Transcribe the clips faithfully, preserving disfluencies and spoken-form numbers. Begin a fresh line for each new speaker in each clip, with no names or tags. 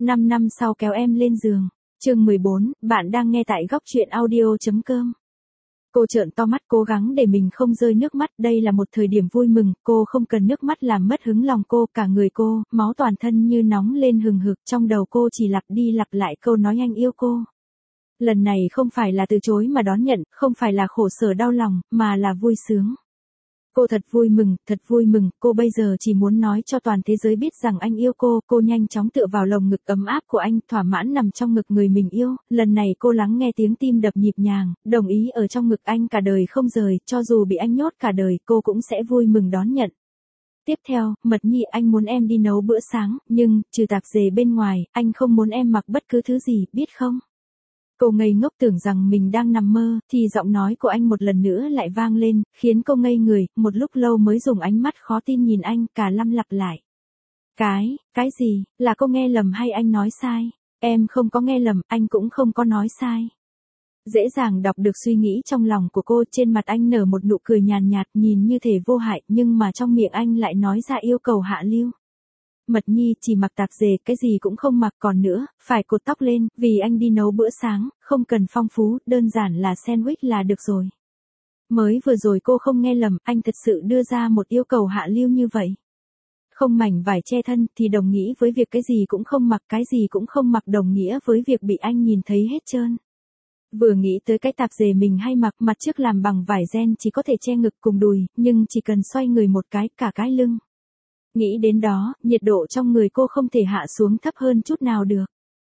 năm năm sau kéo em lên giường. Chương mười bốn, bạn đang nghe tại góc truyện audio chấm com. Cô trợn to mắt cố gắng để mình không rơi nước mắt, đây là một thời điểm vui mừng, cô không cần nước mắt làm mất hứng lòng cô, cả người cô, máu toàn thân như nóng lên hừng hực, trong đầu cô chỉ lặp đi lặp lại câu nói anh yêu cô. Lần này không phải là từ chối mà đón nhận, không phải là khổ sở đau lòng, mà là vui sướng. Cô thật vui mừng, thật vui mừng, cô bây giờ chỉ muốn nói cho toàn thế giới biết rằng anh yêu cô, cô nhanh chóng tựa vào lồng ngực ấm áp của anh, thỏa mãn nằm trong ngực người mình yêu, lần này cô lắng nghe tiếng tim đập nhịp nhàng, đồng ý ở trong ngực anh cả đời không rời, cho dù bị anh nhốt cả đời, cô cũng sẽ vui mừng đón nhận. Tiếp theo, Mật Nhi, anh muốn em đi nấu bữa sáng, nhưng, trừ tạp dề bên ngoài, anh không muốn em mặc bất cứ thứ gì, biết không? Cô ngây ngốc tưởng rằng mình đang nằm mơ, thì giọng nói của anh một lần nữa lại vang lên, khiến cô ngây người, một lúc lâu mới dùng ánh mắt khó tin nhìn anh, cả lăm lặp lại. Cái, cái gì, là cô nghe lầm hay anh nói sai? Em không có nghe lầm, anh cũng không có nói sai. Dễ dàng đọc được suy nghĩ trong lòng của cô, trên mặt anh nở một nụ cười nhàn nhạt, nhìn như thể vô hại, nhưng mà trong miệng anh lại nói ra yêu cầu hạ lưu. Mật Nhi chỉ mặc tạp dề, cái gì cũng không mặc, còn nữa, phải cột tóc lên, vì anh đi nấu bữa sáng, không cần phong phú, đơn giản là sandwich là được rồi. Mới vừa rồi cô không nghe lầm, anh thật sự đưa ra một yêu cầu hạ lưu như vậy. Không mảnh vải che thân thì đồng nghĩa với việc cái gì cũng không mặc, cái gì cũng không mặc đồng nghĩa với việc bị anh nhìn thấy hết trơn. Vừa nghĩ tới cái tạp dề mình hay mặc, mặt trước làm bằng vải ren chỉ có thể che ngực cùng đùi, nhưng chỉ cần xoay người một cái, cả cái lưng. Nghĩ đến đó, nhiệt độ trong người cô không thể hạ xuống thấp hơn chút nào được.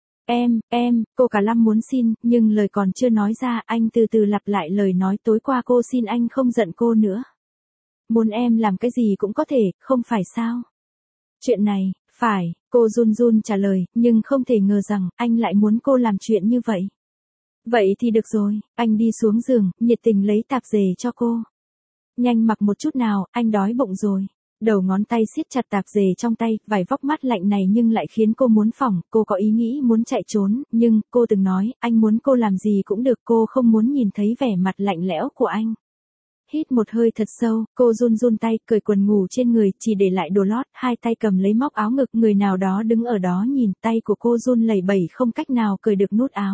Em, em, cô cả lăm muốn xin, nhưng lời còn chưa nói ra, anh từ từ lặp lại lời nói tối qua cô xin anh không giận cô nữa. Muốn em làm cái gì cũng có thể, không phải sao? Chuyện này, phải, cô run run trả lời, nhưng không thể ngờ rằng, anh lại muốn cô làm chuyện như vậy. Vậy thì được rồi, anh đi xuống giường, nhiệt tình lấy tạp dề cho cô. Nhanh mặc một chút nào, anh đói bụng rồi. Đầu ngón tay siết chặt tạp dề trong tay, vải vóc mát lạnh này nhưng lại khiến cô muốn phỏng, cô có ý nghĩ muốn chạy trốn, nhưng, cô từng nói, anh muốn cô làm gì cũng được, cô không muốn nhìn thấy vẻ mặt lạnh lẽo của anh. Hít một hơi thật sâu, cô run run tay, cởi quần ngủ trên người, chỉ để lại đồ lót, hai tay cầm lấy móc áo ngực, người nào đó đứng ở đó nhìn, tay của cô run lẩy bẩy không cách nào cởi được nút áo.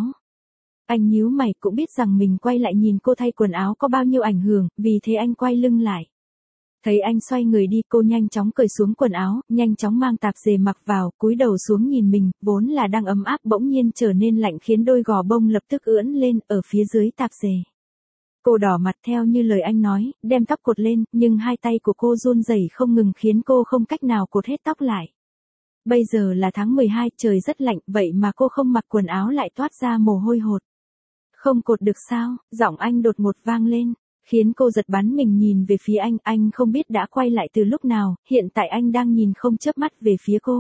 Anh nhíu mày, cũng biết rằng mình quay lại nhìn cô thay quần áo có bao nhiêu ảnh hưởng, vì thế anh quay lưng lại. Thấy anh xoay người đi, cô nhanh chóng cởi xuống quần áo, nhanh chóng mang tạp dề mặc vào, cúi đầu xuống nhìn mình, vốn là đang ấm áp bỗng nhiên trở nên lạnh khiến đôi gò bông lập tức ưỡn lên, ở phía dưới tạp dề. Cô đỏ mặt theo như lời anh nói, đem tóc cột lên, nhưng hai tay của cô run rẩy không ngừng khiến cô không cách nào cột hết tóc lại. Bây giờ là tháng mười hai, trời rất lạnh, vậy mà cô không mặc quần áo lại toát ra mồ hôi hột. Không cột được sao? Giọng anh đột ngột vang lên. Khiến cô giật bắn mình nhìn về phía anh, anh không biết đã quay lại từ lúc nào, hiện tại anh đang nhìn không chớp mắt về phía cô.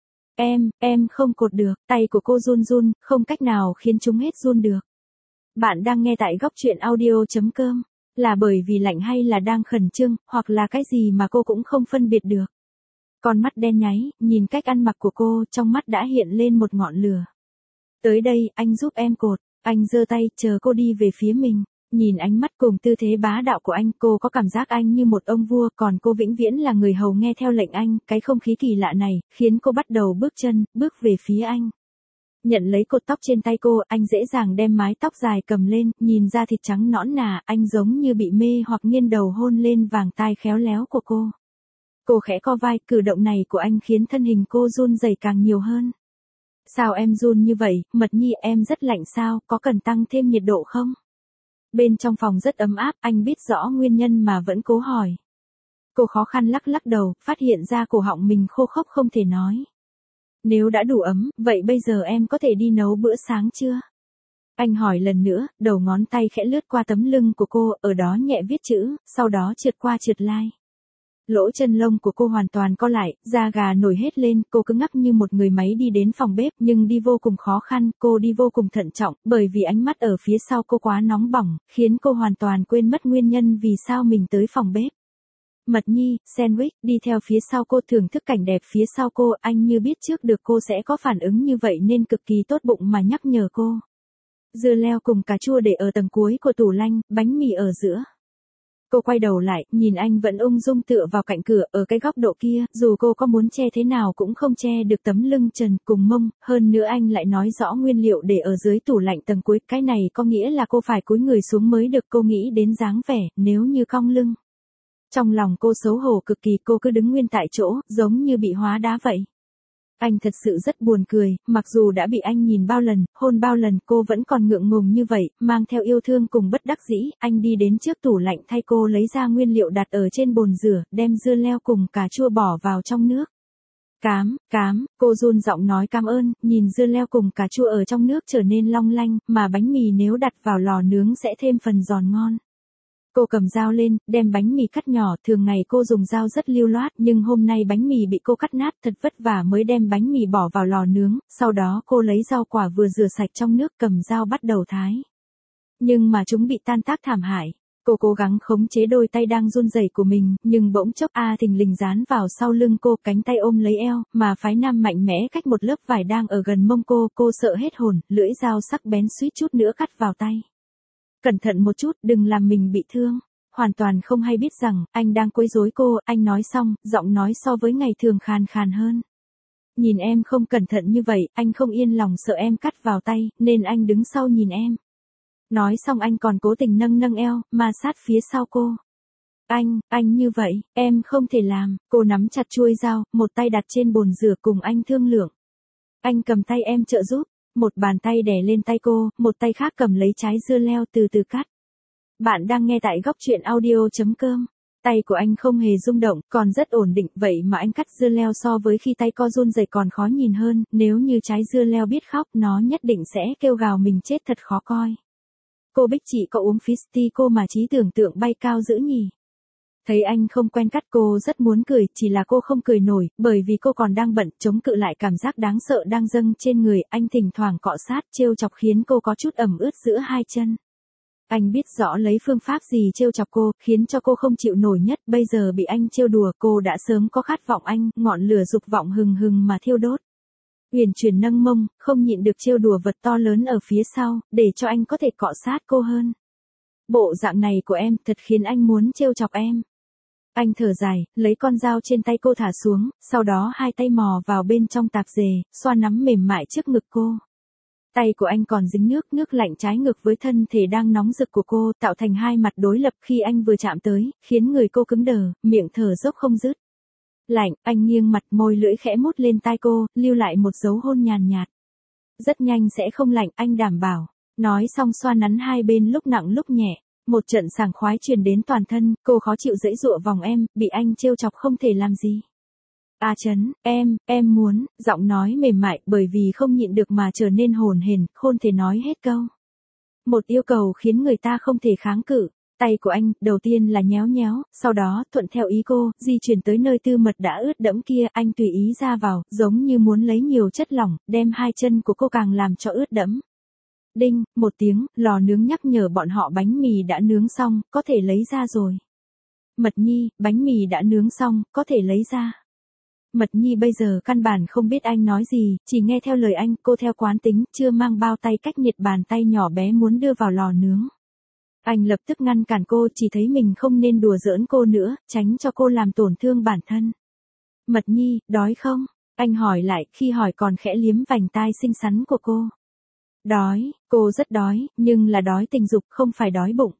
Em, em không cột được, tay của cô run run, không cách nào khiến chúng hết run được. Bạn đang nghe tại góc truyện audio chấm com, là bởi vì lạnh hay là đang khẩn trương, hoặc là cái gì mà cô cũng không phân biệt được. Con mắt đen nháy, nhìn cách ăn mặc của cô, trong mắt đã hiện lên một ngọn lửa. Tới đây, anh giúp em cột, anh giơ tay, chờ cô đi về phía mình. Nhìn ánh mắt cùng tư thế bá đạo của anh, cô có cảm giác anh như một ông vua, còn cô vĩnh viễn là người hầu nghe theo lệnh anh, cái không khí kỳ lạ này, khiến cô bắt đầu bước chân, bước về phía anh. Nhận lấy cột tóc trên tay cô, anh dễ dàng đem mái tóc dài cầm lên, nhìn ra thịt trắng nõn nà, anh giống như bị mê hoặc nghiêng đầu hôn lên vàng tai khéo léo của cô. Cô khẽ co vai, cử động này của anh khiến thân hình cô run rẩy càng nhiều hơn. Sao em run như vậy, Mật Nhi, em rất lạnh sao, có cần tăng thêm nhiệt độ không? Bên trong phòng rất ấm áp, anh biết rõ nguyên nhân mà vẫn cố hỏi. Cô khó khăn lắc lắc đầu, phát hiện ra cổ họng mình khô khốc không thể nói. Nếu đã đủ ấm, vậy bây giờ em có thể đi nấu bữa sáng chưa? Anh hỏi lần nữa, đầu ngón tay khẽ lướt qua tấm lưng của cô, ở đó nhẹ viết chữ, sau đó trượt qua trượt lai. Lỗ chân lông của cô hoàn toàn co lại, da gà nổi hết lên, cô cứng ngắc như một người máy đi đến phòng bếp, nhưng đi vô cùng khó khăn, cô đi vô cùng thận trọng, bởi vì ánh mắt ở phía sau cô quá nóng bỏng, khiến cô hoàn toàn quên mất nguyên nhân vì sao mình tới phòng bếp. Mật Nhi, sandwich, đi theo phía sau cô thưởng thức cảnh đẹp phía sau cô, anh như biết trước được cô sẽ có phản ứng như vậy nên cực kỳ tốt bụng mà nhắc nhở cô. Dưa leo cùng cà chua để ở tầng cuối của tủ lạnh, bánh mì ở giữa. Cô quay đầu lại, nhìn anh vẫn ung dung tựa vào cạnh cửa, ở cái góc độ kia, dù cô có muốn che thế nào cũng không che được tấm lưng trần cùng mông, hơn nữa anh lại nói rõ nguyên liệu để ở dưới tủ lạnh tầng cuối, cái này có nghĩa là cô phải cúi người xuống mới được. Cô nghĩ đến dáng vẻ, nếu như cong lưng. Trong lòng cô xấu hổ cực kỳ, cô cứ đứng nguyên tại chỗ, giống như bị hóa đá vậy. Anh thật sự rất buồn cười, mặc dù đã bị anh nhìn bao lần, hôn bao lần, cô vẫn còn ngượng ngùng như vậy, mang theo yêu thương cùng bất đắc dĩ, anh đi đến trước tủ lạnh thay cô lấy ra nguyên liệu đặt ở trên bồn rửa, đem dưa leo cùng cà chua bỏ vào trong nước. Cám, cám, cô run giọng nói cảm ơn, nhìn dưa leo cùng cà chua ở trong nước trở nên long lanh, mà bánh mì nếu đặt vào lò nướng sẽ thêm phần giòn ngon. Cô cầm dao lên, đem bánh mì cắt nhỏ, thường ngày cô dùng dao rất lưu loát, nhưng hôm nay bánh mì bị cô cắt nát, thật vất vả mới đem bánh mì bỏ vào lò nướng, sau đó cô lấy rau quả vừa rửa sạch trong nước cầm dao bắt đầu thái. Nhưng mà chúng bị tan tác thảm hại. Cô cố gắng khống chế đôi tay đang run rẩy của mình, nhưng bỗng chốc A thình lình dán vào sau lưng cô, cánh tay ôm lấy eo, mà phái nam mạnh mẽ cách một lớp vải đang ở gần mông cô, cô sợ hết hồn, lưỡi dao sắc bén suýt chút nữa cắt vào tay. Cẩn thận một chút, đừng làm mình bị thương. Hoàn toàn không hay biết rằng, anh đang quấy rối cô, anh nói xong, giọng nói so với ngày thường khàn khàn hơn. Nhìn em không cẩn thận như vậy, anh không yên lòng sợ em cắt vào tay, nên anh đứng sau nhìn em. Nói xong anh còn cố tình nâng nâng eo, ma sát phía sau cô. Anh, anh như vậy, em không thể làm, cô nắm chặt chuôi dao, một tay đặt trên bồn rửa cùng anh thương lượng. Anh cầm tay em trợ giúp. Một bàn tay đè lên tay cô, một tay khác cầm lấy trái dưa leo từ từ cắt. Bạn đang nghe tại góc truyện audio.com. Tay của anh không hề rung động, còn rất ổn định, vậy mà anh cắt dưa leo so với khi tay co run rẩy còn khó nhìn hơn, nếu như trái dưa leo biết khóc, nó nhất định sẽ kêu gào mình chết thật khó coi. Cô Bích chị có uống Fisti cô mà trí tưởng tượng bay cao dữ nhỉ? Thấy anh không quen cắt cô rất muốn cười, chỉ là cô không cười nổi, bởi vì cô còn đang bận, chống cự lại cảm giác đáng sợ đang dâng trên người, anh thỉnh thoảng cọ sát, trêu chọc khiến cô có chút ẩm ướt giữa hai chân. Anh biết rõ lấy phương pháp gì trêu chọc cô, khiến cho cô không chịu nổi nhất, bây giờ bị anh trêu đùa, cô đã sớm có khát vọng anh, ngọn lửa dục vọng hừng hừng mà thiêu đốt. Uyển chuyển nâng mông, không nhịn được trêu đùa vật to lớn ở phía sau, để cho anh có thể cọ sát cô hơn. Bộ dạng này của em thật khiến anh muốn trêu chọc em. Anh thở dài, lấy con dao trên tay cô thả xuống, sau đó hai tay mò vào bên trong tạp dề, xoa nắm mềm mại trước ngực cô. Tay của anh còn dính nước, nước lạnh trái ngược với thân thể đang nóng rực của cô, tạo thành hai mặt đối lập khi anh vừa chạm tới, khiến người cô cứng đờ, miệng thở dốc không dứt. Lạnh, anh nghiêng mặt, môi lưỡi khẽ mút lên tai cô, lưu lại một dấu hôn nhàn nhạt. Rất nhanh sẽ không lạnh, anh đảm bảo. Nói xong xoa nắn hai bên lúc nặng lúc nhẹ. Một trận sảng khoái truyền đến toàn thân, cô khó chịu giãy giụa vòng em, bị anh trêu chọc không thể làm gì. A Trấn, em, em muốn, giọng nói mềm mại bởi vì không nhịn được mà trở nên hồn hển, không thể nói hết câu. Một yêu cầu khiến người ta không thể kháng cự. Tay của anh, đầu tiên là nhéo nhéo, sau đó, thuận theo ý cô, di chuyển tới nơi tư mật đã ướt đẫm kia, anh tùy ý ra vào, giống như muốn lấy nhiều chất lỏng, đem hai chân của cô càng làm cho ướt đẫm. Đinh, một tiếng, lò nướng nhắc nhở bọn họ bánh mì đã nướng xong, có thể lấy ra rồi. Mật Nhi, bánh mì đã nướng xong, có thể lấy ra. Mật Nhi bây giờ căn bản không biết anh nói gì, chỉ nghe theo lời anh, cô theo quán tính, chưa mang bao tay cách nhiệt bàn tay nhỏ bé muốn đưa vào lò nướng. Anh lập tức ngăn cản cô, chỉ thấy mình không nên đùa giỡn cô nữa, tránh cho cô làm tổn thương bản thân. Mật Nhi, đói không? Anh hỏi lại, khi hỏi còn khẽ liếm vành tai xinh xắn của cô. Đói, cô rất đói, nhưng là đói tình dục, không phải đói bụng.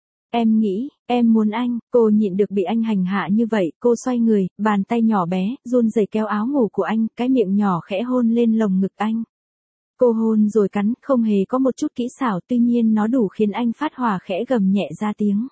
Em nghĩ, em muốn anh, cô nhịn được bị anh hành hạ như vậy, cô xoay người, bàn tay nhỏ bé, run rẩy kéo áo ngủ của anh, cái miệng nhỏ khẽ hôn lên lồng ngực anh. Cô hôn rồi cắn, không hề có một chút kỹ xảo, tuy nhiên nó đủ khiến anh phát hỏa khẽ gầm nhẹ ra tiếng.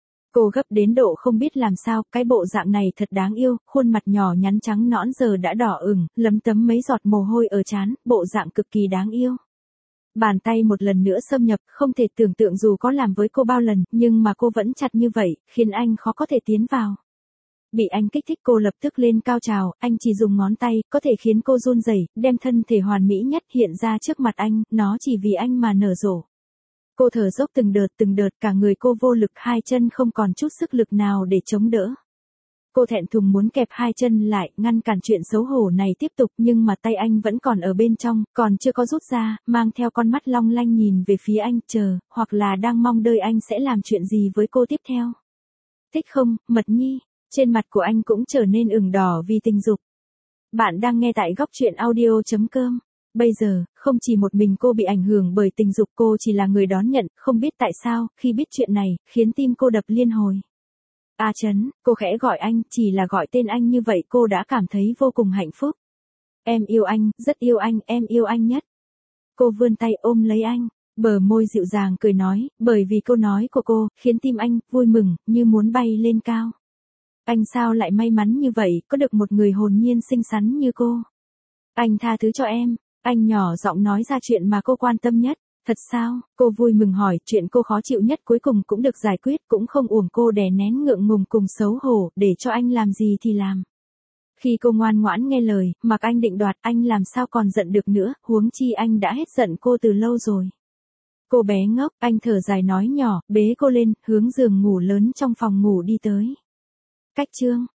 Cô gấp đến độ không biết làm sao, cái bộ dạng này thật đáng yêu, khuôn mặt nhỏ nhắn trắng nõn giờ đã đỏ ửng, lấm tấm mấy giọt mồ hôi ở trán, bộ dạng cực kỳ đáng yêu. Bàn tay một lần nữa xâm nhập, không thể tưởng tượng dù có làm với cô bao lần, nhưng mà cô vẫn chặt như vậy, khiến anh khó có thể tiến vào. Bị anh kích thích cô lập tức lên cao trào, anh chỉ dùng ngón tay, có thể khiến cô run rẩy, đem thân thể hoàn mỹ nhất hiện ra trước mặt anh, nó chỉ vì anh mà nở rộ. Cô thở dốc từng đợt từng đợt, cả người cô vô lực, hai chân không còn chút sức lực nào để chống đỡ. Cô thẹn thùng muốn kẹp hai chân lại, ngăn cản chuyện xấu hổ này tiếp tục, nhưng mà tay anh vẫn còn ở bên trong, còn chưa có rút ra, mang theo con mắt long lanh nhìn về phía anh, chờ, hoặc là đang mong đợi anh sẽ làm chuyện gì với cô tiếp theo. Thích không, Mật Nhi? Trên mặt của anh cũng trở nên ửng đỏ vì tình dục. Bạn đang nghe tại góc truyện audio chấm com. Bây giờ, không chỉ một mình cô bị ảnh hưởng bởi tình dục, cô chỉ là người đón nhận, không biết tại sao, khi biết chuyện này, khiến tim cô đập liên hồi. A Trấn, cô khẽ gọi anh, chỉ là gọi tên anh như vậy cô đã cảm thấy vô cùng hạnh phúc. Em yêu anh, rất yêu anh, em yêu anh nhất. Cô vươn tay ôm lấy anh, bờ môi dịu dàng cười nói, bởi vì câu nói của cô, khiến tim anh vui mừng, như muốn bay lên cao. Anh sao lại may mắn như vậy, có được một người hồn nhiên xinh xắn như cô. Anh tha thứ cho em, anh nhỏ giọng nói ra chuyện mà cô quan tâm nhất. Thật sao? Cô vui mừng hỏi, chuyện cô khó chịu nhất cuối cùng cũng được giải quyết, cũng không uổng cô đè nén ngượng ngùng cùng xấu hổ, để cho anh làm gì thì làm. Khi cô ngoan ngoãn nghe lời, mặc anh định đoạt, anh làm sao còn giận được nữa, huống chi anh đã hết giận cô từ lâu rồi. Cô bé ngốc, anh thở dài nói nhỏ, bế cô lên, hướng giường ngủ lớn trong phòng ngủ đi tới. Cách chương